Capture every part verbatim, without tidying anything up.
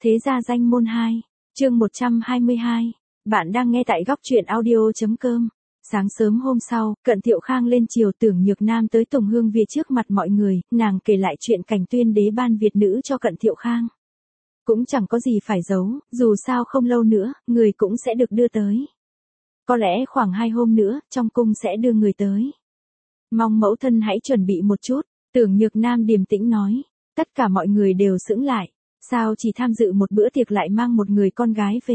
Thế gia danh môn hai, chương một trăm hai mươi hai. Bạn đang nghe tại góc truyện audio.com. Sáng sớm hôm sau, Cận Thiệu Khang lên triều, Tưởng Nhược Nam tới Tùng Hương Viện trước mặt mọi người, nàng kể lại chuyện cảnh tuyên đế ban Việt nữ cho Cận Thiệu Khang. Cũng chẳng có gì phải giấu, dù sao không lâu nữa, người cũng sẽ được đưa tới. Có lẽ khoảng hai hôm nữa, trong cung sẽ đưa người tới. Mong mẫu thân hãy chuẩn bị một chút, Tưởng Nhược Nam điềm tĩnh nói. Tất cả mọi người đều sững lại. Sao chỉ tham dự một bữa tiệc lại mang một người con gái về?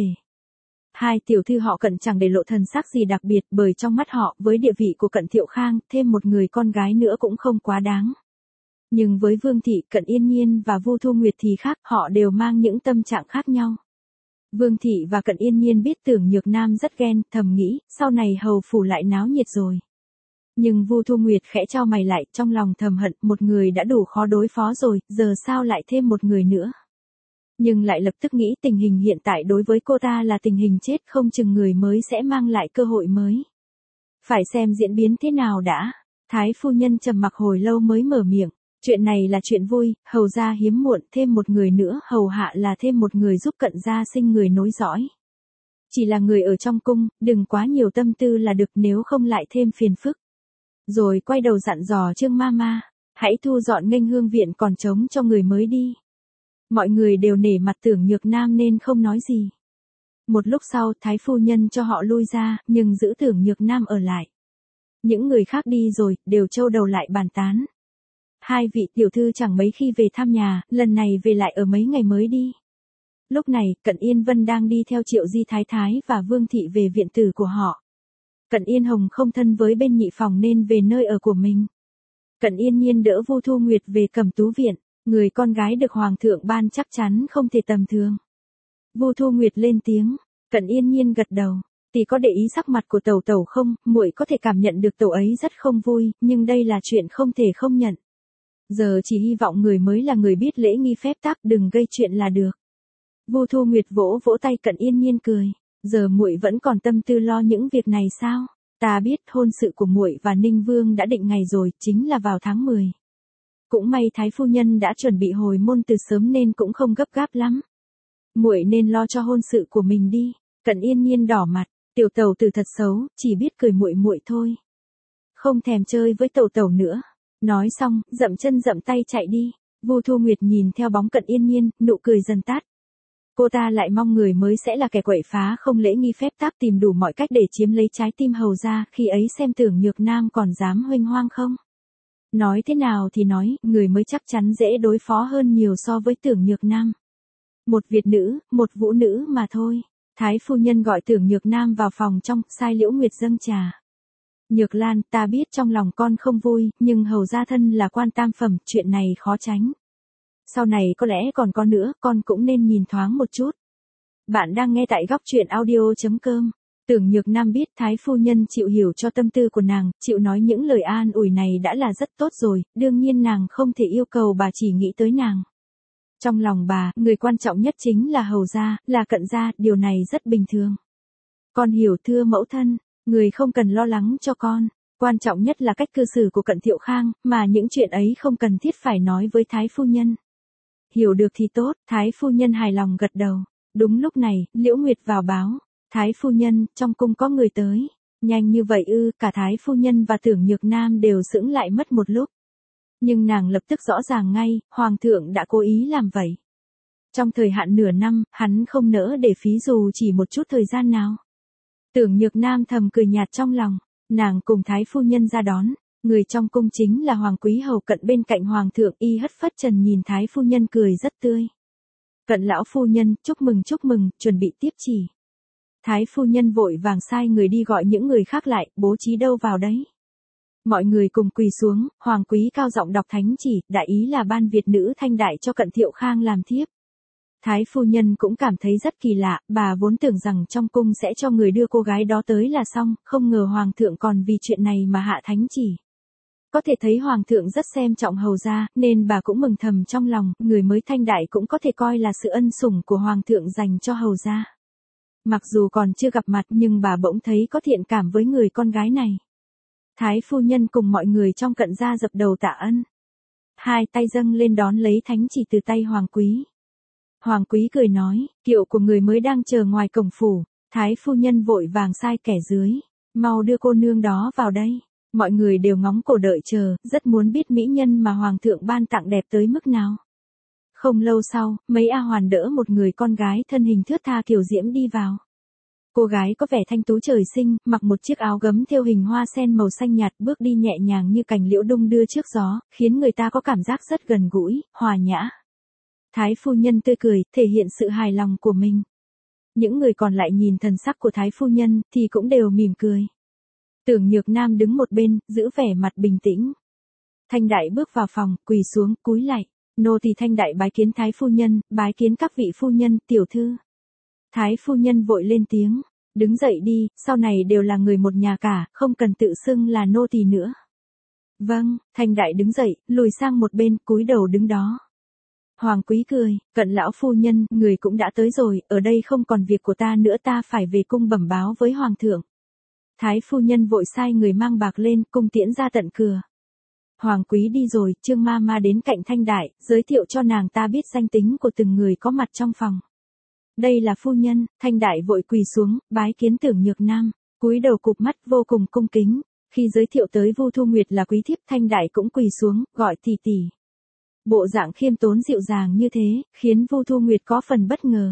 Hai tiểu thư họ Cận chẳng để lộ thần sắc gì đặc biệt, bởi trong mắt họ, với địa vị của Cận Thiệu Khang, thêm một người con gái nữa cũng không quá đáng. Nhưng với Vương Thị, Cận Yên Nhiên và Vu Thu Nguyệt thì khác, họ đều mang những tâm trạng khác nhau. Vương Thị và Cận Yên Nhiên biết Tưởng Nhược Nam rất ghen, thầm nghĩ, sau này hầu phủ lại náo nhiệt rồi. Nhưng Vu Thu Nguyệt khẽ chau mày lại, trong lòng thầm hận, một người đã đủ khó đối phó rồi, giờ sao lại thêm một người nữa. Nhưng lại lập tức nghĩ tình hình hiện tại đối với cô ta là tình hình chết, không chừng người mới sẽ mang lại cơ hội mới. Phải xem diễn biến thế nào đã. Thái phu nhân trầm mặc hồi lâu mới mở miệng. Chuyện này là chuyện vui, hầu gia hiếm muộn, thêm một người nữa, hầu hạ là thêm một người giúp Cận gia sinh người nối dõi. Chỉ là người ở trong cung, đừng quá nhiều tâm tư là được, nếu không lại thêm phiền phức. Rồi quay đầu dặn dò Trương Mama, hãy thu dọn nghênh hương viện còn trống cho người mới đi. Mọi người đều nể mặt Tưởng Nhược Nam nên không nói gì. Một lúc sau, Thái phu nhân cho họ lui ra, nhưng giữ Tưởng Nhược Nam ở lại. Những người khác đi rồi, đều trâu đầu lại bàn tán. Hai vị tiểu thư chẳng mấy khi về thăm nhà, lần này về lại ở mấy ngày mới đi. Lúc này, Cận Yên Vân đang đi theo Triệu Di Thái Thái và Vương Thị về viện tử của họ. Cận Yên Hồng không thân với bên nhị phòng nên về nơi ở của mình. Cận Yên Nhiên đỡ Vu Thu Nguyệt về Cẩm Tú Viện, người con gái được Hoàng thượng ban chắc chắn không thể tầm thường. Vu Thu Nguyệt lên tiếng, Cận Yên Nhiên gật đầu, tỷ có để ý sắc mặt của tẩu tẩu không, muội có thể cảm nhận được tẩu ấy rất không vui, nhưng đây là chuyện không thể không nhận. Giờ chỉ hy vọng người mới là người biết lễ nghi phép tắc, đừng gây chuyện là được. Vu Thu Nguyệt vỗ vỗ tay Cận Yên Nhiên cười. Giờ muội vẫn còn tâm tư lo những việc này sao? Ta biết hôn sự của muội và Ninh Vương đã định ngày rồi, chính là vào tháng mười. Cũng may Thái phu nhân đã chuẩn bị hồi môn từ sớm nên cũng không gấp gáp lắm. Muội nên lo cho hôn sự của mình đi. Cận Yên Nhiên đỏ mặt, tiểu tẩu tử thật xấu, chỉ biết cười muội muội thôi. Không thèm chơi với tẩu tẩu nữa. Nói xong, dậm chân dậm tay chạy đi. Vu Thu Nguyệt nhìn theo bóng Cận Yên Nhiên, nụ cười dần tắt. Cô ta lại mong người mới sẽ là kẻ quậy phá không lễ nghi phép tắc, tìm đủ mọi cách để chiếm lấy trái tim hầu gia, khi ấy xem Tưởng Nhược Nam còn dám huênh hoang không. Nói thế nào thì nói, người mới chắc chắn dễ đối phó hơn nhiều so với Tưởng Nhược Nam. Một Việt nữ, một Vũ nữ mà thôi. Thái phu nhân gọi Tưởng Nhược Nam vào phòng trong, sai Liễu Nguyệt dâng trà. Nhược Lan, ta biết trong lòng con không vui, nhưng hầu gia thân là quan tam phẩm, chuyện này khó tránh. Sau này có lẽ còn có nữa, con cũng nên nhìn thoáng một chút. Bạn đang nghe tại góc truyện audio.com. Tưởng Nhược Nam biết Thái phu nhân chịu hiểu cho tâm tư của nàng, chịu nói những lời an ủi này đã là rất tốt rồi, đương nhiên nàng không thể yêu cầu bà chỉ nghĩ tới nàng. Trong lòng bà, người quan trọng nhất chính là hầu gia, là Cận gia, điều này rất bình thường. Con hiểu thưa mẫu thân, người không cần lo lắng cho con. Quan trọng nhất là cách cư xử của Cận Thiệu Khang, mà những chuyện ấy không cần thiết phải nói với Thái phu nhân. Hiểu được thì tốt, Thái phu nhân hài lòng gật đầu. Đúng lúc này, Liễu Nguyệt vào báo. Thái phu nhân, trong cung có người tới. Nhanh như vậy ư, cả Thái phu nhân và Tưởng Nhược Nam đều sững lại mất một lúc. Nhưng nàng lập tức rõ ràng ngay, Hoàng thượng đã cố ý làm vậy. Trong thời hạn nửa năm, hắn không nỡ để phí dù chỉ một chút thời gian nào. Tưởng Nhược Nam thầm cười nhạt trong lòng. Nàng cùng Thái phu nhân ra đón. Người trong cung chính là Hoàng Quý Hầu Cận, bên cạnh Hoàng thượng, y hất phất trần nhìn Thái phu nhân cười rất tươi. Cận lão phu nhân, chúc mừng chúc mừng, chuẩn bị tiếp chỉ. Thái phu nhân vội vàng sai người đi gọi những người khác lại, bố trí đâu vào đấy. Mọi người cùng quỳ xuống, Hoàng Quý cao giọng đọc thánh chỉ, đại ý là ban Việt nữ thanh đại cho Cận Thiệu Khang làm thiếp. Thái phu nhân cũng cảm thấy rất kỳ lạ, bà vốn tưởng rằng trong cung sẽ cho người đưa cô gái đó tới là xong, không ngờ Hoàng thượng còn vì chuyện này mà hạ thánh chỉ. Có thể thấy Hoàng thượng rất xem trọng hầu gia, nên bà cũng mừng thầm trong lòng, người mới thanh đại cũng có thể coi là sự ân sủng của Hoàng thượng dành cho hầu gia. Mặc dù còn chưa gặp mặt nhưng bà bỗng thấy có thiện cảm với người con gái này. Thái phu nhân cùng mọi người trong Cận gia dập đầu tạ ân. Hai tay dâng lên đón lấy thánh chỉ từ tay Hoàng Quý. Hoàng quý cười nói, kiệu của người mới đang chờ ngoài cổng phủ. Thái phu nhân vội vàng sai kẻ dưới, mau đưa cô nương đó vào đây. Mọi người đều ngóng cổ đợi chờ, rất muốn biết mỹ nhân mà hoàng thượng ban tặng đẹp tới mức nào. Không lâu sau, mấy A Hoàn đỡ một người con gái thân hình thướt tha kiều diễm đi vào. Cô gái có vẻ thanh tú trời sinh, mặc một chiếc áo gấm thêu hình hoa sen màu xanh nhạt, bước đi nhẹ nhàng như cành liễu đung đưa trước gió, khiến người ta có cảm giác rất gần gũi, hòa nhã. Thái phu nhân tươi cười, thể hiện sự hài lòng của mình. Những người còn lại nhìn thần sắc của Thái phu nhân, thì cũng đều mỉm cười. Tưởng Nhược Nam đứng một bên, giữ vẻ mặt bình tĩnh. Thanh Đại bước vào phòng, quỳ xuống, cúi lạy. Nô tỳ Thanh Đại bái kiến Thái phu nhân, bái kiến các vị phu nhân, tiểu thư. Thái phu nhân vội lên tiếng, đứng dậy đi, sau này đều là người một nhà cả, không cần tự xưng là nô tỳ nữa. Vâng, Thanh Đại đứng dậy, lùi sang một bên, cúi đầu đứng đó. Hoàng quý cười, cận lão phu nhân, người cũng đã tới rồi, ở đây không còn việc của ta nữa, ta phải về cung bẩm báo với hoàng thượng. Thái phu nhân vội sai người mang bạc lên, cung tiễn ra tận cửa. Hoàng quý đi rồi, Trương ma ma đến cạnh Thanh Đại, giới thiệu cho nàng ta biết danh tính của từng người có mặt trong phòng. Đây là phu nhân. Thanh Đại vội quỳ xuống, bái kiến Tưởng Nhược Nam, cúi đầu cụp mắt vô cùng cung kính. Khi giới thiệu tới Vu Thu Nguyệt là quý thiếp, Thanh Đại cũng quỳ xuống, gọi tỷ tỷ. Bộ dạng khiêm tốn dịu dàng như thế, khiến Vu Thu Nguyệt có phần bất ngờ.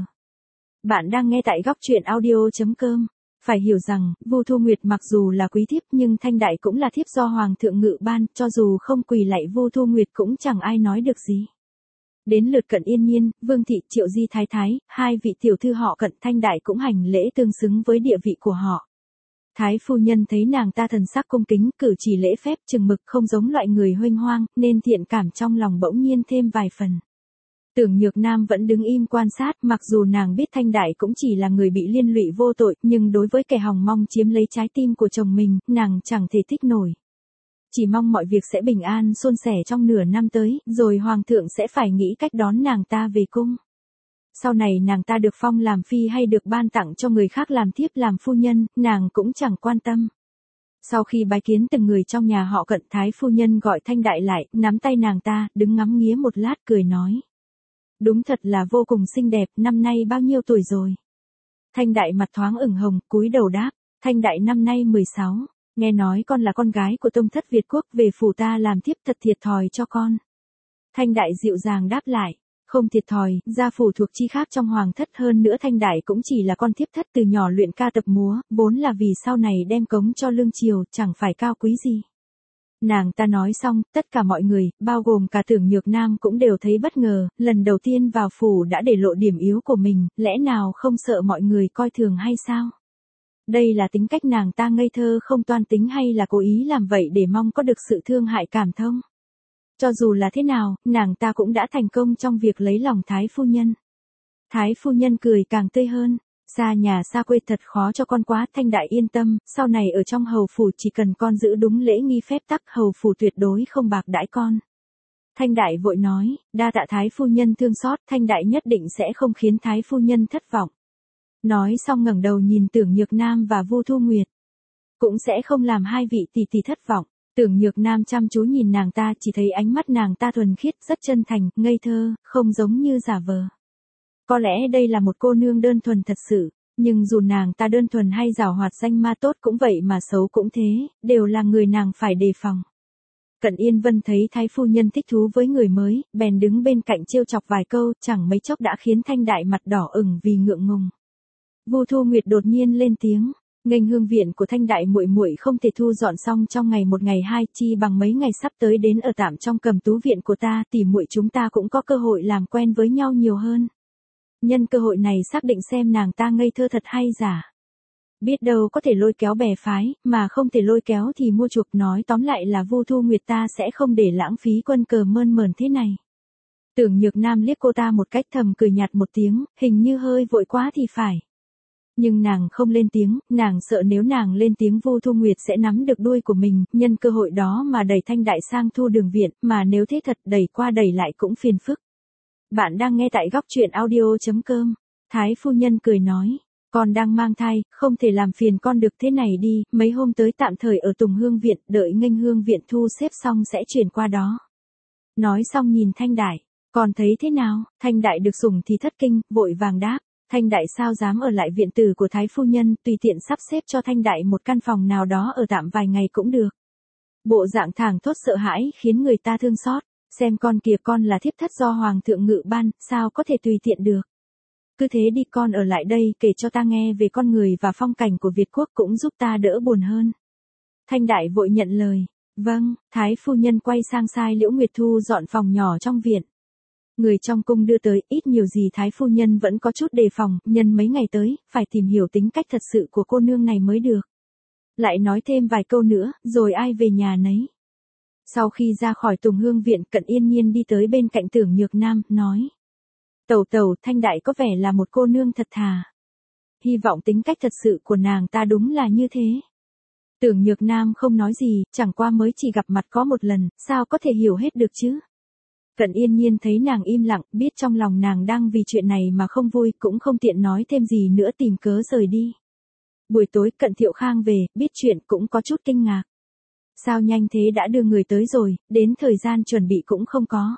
Bạn đang nghe tại góc truyện audio chấm com. Phải hiểu rằng, Vu Thu Nguyệt mặc dù là quý thiếp nhưng Thanh Đại cũng là thiếp do Hoàng thượng ngự ban, cho dù không quỳ lạy Vu Thu Nguyệt cũng chẳng ai nói được gì. Đến lượt Cận Yên Nhiên, Vương Thị, Triệu Di Thái Thái, hai vị tiểu thư họ Cận, Thanh Đại cũng hành lễ tương xứng với địa vị của họ. Thái phu nhân thấy nàng ta thần sắc cung kính, cử chỉ lễ phép chừng mực, không giống loại người huênh hoang, nên thiện cảm trong lòng bỗng nhiên thêm vài phần. Tưởng Nhược Nam vẫn đứng im quan sát, mặc dù nàng biết Thanh Đại cũng chỉ là người bị liên lụy vô tội, nhưng đối với kẻ hòng mong chiếm lấy trái tim của chồng mình, nàng chẳng thể thích nổi. Chỉ mong mọi việc sẽ bình an suôn sẻ trong nửa năm tới, rồi hoàng thượng sẽ phải nghĩ cách đón nàng ta về cung. Sau này nàng ta được phong làm phi hay được ban tặng cho người khác làm thiếp làm phu nhân, nàng cũng chẳng quan tâm. Sau khi bái kiến từng người trong nhà họ Cận, Thái phu nhân gọi Thanh Đại lại, nắm tay nàng ta, đứng ngắm nghía một lát cười nói. Đúng thật là vô cùng xinh đẹp, năm nay bao nhiêu tuổi rồi? Thanh Đại mặt thoáng ửng hồng, cúi đầu đáp, Thanh Đại năm nay mười sáu, nghe nói con là con gái của tông thất Việt quốc, về phủ ta làm thiếp thật thiệt thòi cho con. Thanh Đại dịu dàng đáp lại, không thiệt thòi, gia phủ thuộc chi khác trong hoàng thất, hơn nữa Thanh Đại cũng chỉ là con thiếp thất từ nhỏ luyện ca tập múa, vốn là vì sau này đem cống cho lương triều, chẳng phải cao quý gì. Nàng ta nói xong, tất cả mọi người, bao gồm cả Tưởng Nhược Nam cũng đều thấy bất ngờ, lần đầu tiên vào phủ đã để lộ điểm yếu của mình, lẽ nào không sợ mọi người coi thường hay sao? Đây là tính cách nàng ta ngây thơ không toan tính hay là cố ý làm vậy để mong có được sự thương hại cảm thông? Cho dù là thế nào, nàng ta cũng đã thành công trong việc lấy lòng Thái phu nhân. Thái phu nhân cười càng tươi hơn. Xa nhà xa quê thật khó cho con quá, Thanh Đại yên tâm, sau này ở trong hầu phủ chỉ cần con giữ đúng lễ nghi phép tắc, hầu phủ tuyệt đối không bạc đãi con. Thanh Đại vội nói, đa tạ Thái phu nhân thương xót, Thanh Đại nhất định sẽ không khiến Thái phu nhân thất vọng. Nói xong ngẩng đầu nhìn Tưởng Nhược Nam và Vu Thu Nguyệt. Cũng sẽ không làm hai vị tỷ tỷ thất vọng. Tưởng Nhược Nam chăm chú nhìn nàng ta, chỉ thấy ánh mắt nàng ta thuần khiết, rất chân thành, ngây thơ, không giống như giả vờ. Có lẽ đây là một cô nương đơn thuần thật sự, nhưng dù nàng ta đơn thuần hay giảo hoạt danh ma tốt cũng vậy mà xấu cũng thế, đều là người nàng phải đề phòng. Cận Yên Vân thấy Thái phu nhân thích thú với người mới, bèn đứng bên cạnh trêu chọc vài câu, chẳng mấy chốc đã khiến Thanh Đại mặt đỏ ửng vì ngượng ngùng. Vu Thu Nguyệt đột nhiên lên tiếng, nghênh hương viện của Thanh Đại muội muội không thể thu dọn xong trong ngày một ngày hai, chi bằng mấy ngày sắp tới đến ở tạm trong Cầm Tú viện của ta, tỷ muội chúng ta cũng có cơ hội làm quen với nhau nhiều hơn. Nhân cơ hội này xác định xem nàng ta ngây thơ thật hay giả. Biết đâu có thể lôi kéo bè phái, mà không thể lôi kéo thì mua chuộc, nói tóm lại là Vu Thu Nguyệt ta sẽ không để lãng phí quân cờ mơn mởn thế này. Tưởng Nhược Nam liếc cô ta một cách thầm cười nhạt một tiếng, hình như hơi vội quá thì phải. Nhưng nàng không lên tiếng, nàng sợ nếu nàng lên tiếng Vu Thu Nguyệt sẽ nắm được đuôi của mình, nhân cơ hội đó mà đẩy Thanh Đại sang Thu Đường viện, mà nếu thế thật đẩy qua đẩy lại cũng phiền phức. Bạn đang nghe tại góc truyện audio chấm com. Thái phu nhân cười nói, con đang mang thai, không thể làm phiền con được, thế này đi, mấy hôm tới tạm thời ở Tùng Hương viện, đợi nghênh hương viện thu xếp xong sẽ chuyển qua đó. Nói xong nhìn Thanh Đại, Còn thấy thế nào? Thanh đại được sủng thì thất kinh, vội vàng đáp. Thanh đại sao dám ở lại viện tử của thái phu nhân, tùy tiện sắp xếp cho thanh đại một căn phòng nào đó ở tạm vài ngày cũng được. Bộ dạng thảng thốt sợ hãi khiến người ta thương xót. Xem con kìa, con là thiếp thất do hoàng thượng ngự ban, sao có thể tùy tiện được. Cứ thế đi, con ở lại đây kể cho ta nghe về con người và phong cảnh của Việt quốc, cũng giúp ta đỡ buồn hơn. Thanh đại vội nhận lời. Vâng. Thái phu nhân quay sang sai Liễu Nguyệt Thu dọn phòng nhỏ trong viện. Người trong cung đưa tới, ít nhiều gì thái phu nhân vẫn có chút đề phòng, nhân mấy ngày tới, phải tìm hiểu tính cách thật sự của cô nương này mới được. Lại nói thêm vài câu nữa, rồi ai về nhà nấy. Sau khi ra khỏi Tùng Hương viện, Cận Yên Nhiên đi tới bên cạnh Tưởng Nhược Nam, nói. Tẩu tẩu, Thanh đại có vẻ là một cô nương thật thà. Hy vọng tính cách thật sự của nàng ta đúng là như thế. Tưởng Nhược Nam không nói gì, chẳng qua mới chỉ gặp mặt có một lần, sao có thể hiểu hết được chứ. Cận Yên Nhiên thấy nàng im lặng, biết trong lòng nàng đang vì chuyện này mà không vui, cũng không tiện nói thêm gì nữa, tìm cớ rời đi. Buổi tối Cận Thiệu Khang về, biết chuyện cũng có chút kinh ngạc. Sao nhanh thế, đã đưa người tới rồi, đến thời gian chuẩn bị cũng không có.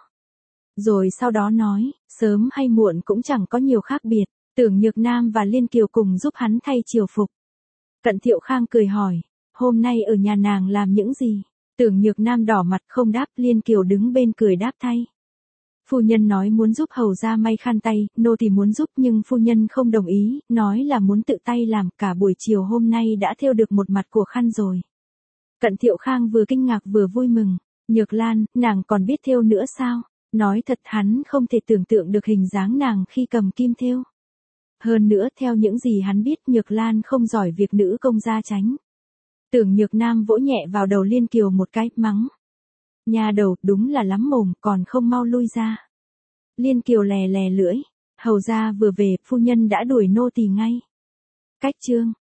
Rồi sau đó nói, sớm hay muộn cũng chẳng có nhiều khác biệt, Tưởng Nhược Nam và Liên Kiều cùng giúp hắn thay triều phục. Cận Thiệu Khang cười hỏi, hôm nay ở nhà nàng làm những gì? Tưởng Nhược Nam đỏ mặt không đáp, Liên Kiều đứng bên cười đáp thay. Phu nhân nói muốn giúp hầu ra may khăn tay, nô thì muốn giúp nhưng phu nhân không đồng ý, nói là muốn tự tay làm, cả buổi chiều hôm nay đã thêu được một mặt của khăn rồi. Cận Thiệu Khang vừa kinh ngạc vừa vui mừng, Nhược Lan, nàng còn biết thêu nữa sao? Nói thật hắn không thể tưởng tượng được hình dáng nàng khi cầm kim thêu. Hơn nữa theo những gì hắn biết, Nhược Lan không giỏi việc nữ công gia tránh. Tưởng Nhược Nam vỗ nhẹ vào đầu Liên Kiều một cái, mắng. Nhà đầu, đúng là lắm mồm, còn không mau lui ra. Liên Kiều lè lè lưỡi, hầu ra vừa về, phu nhân đã đuổi nô tỳ ngay. Cách chương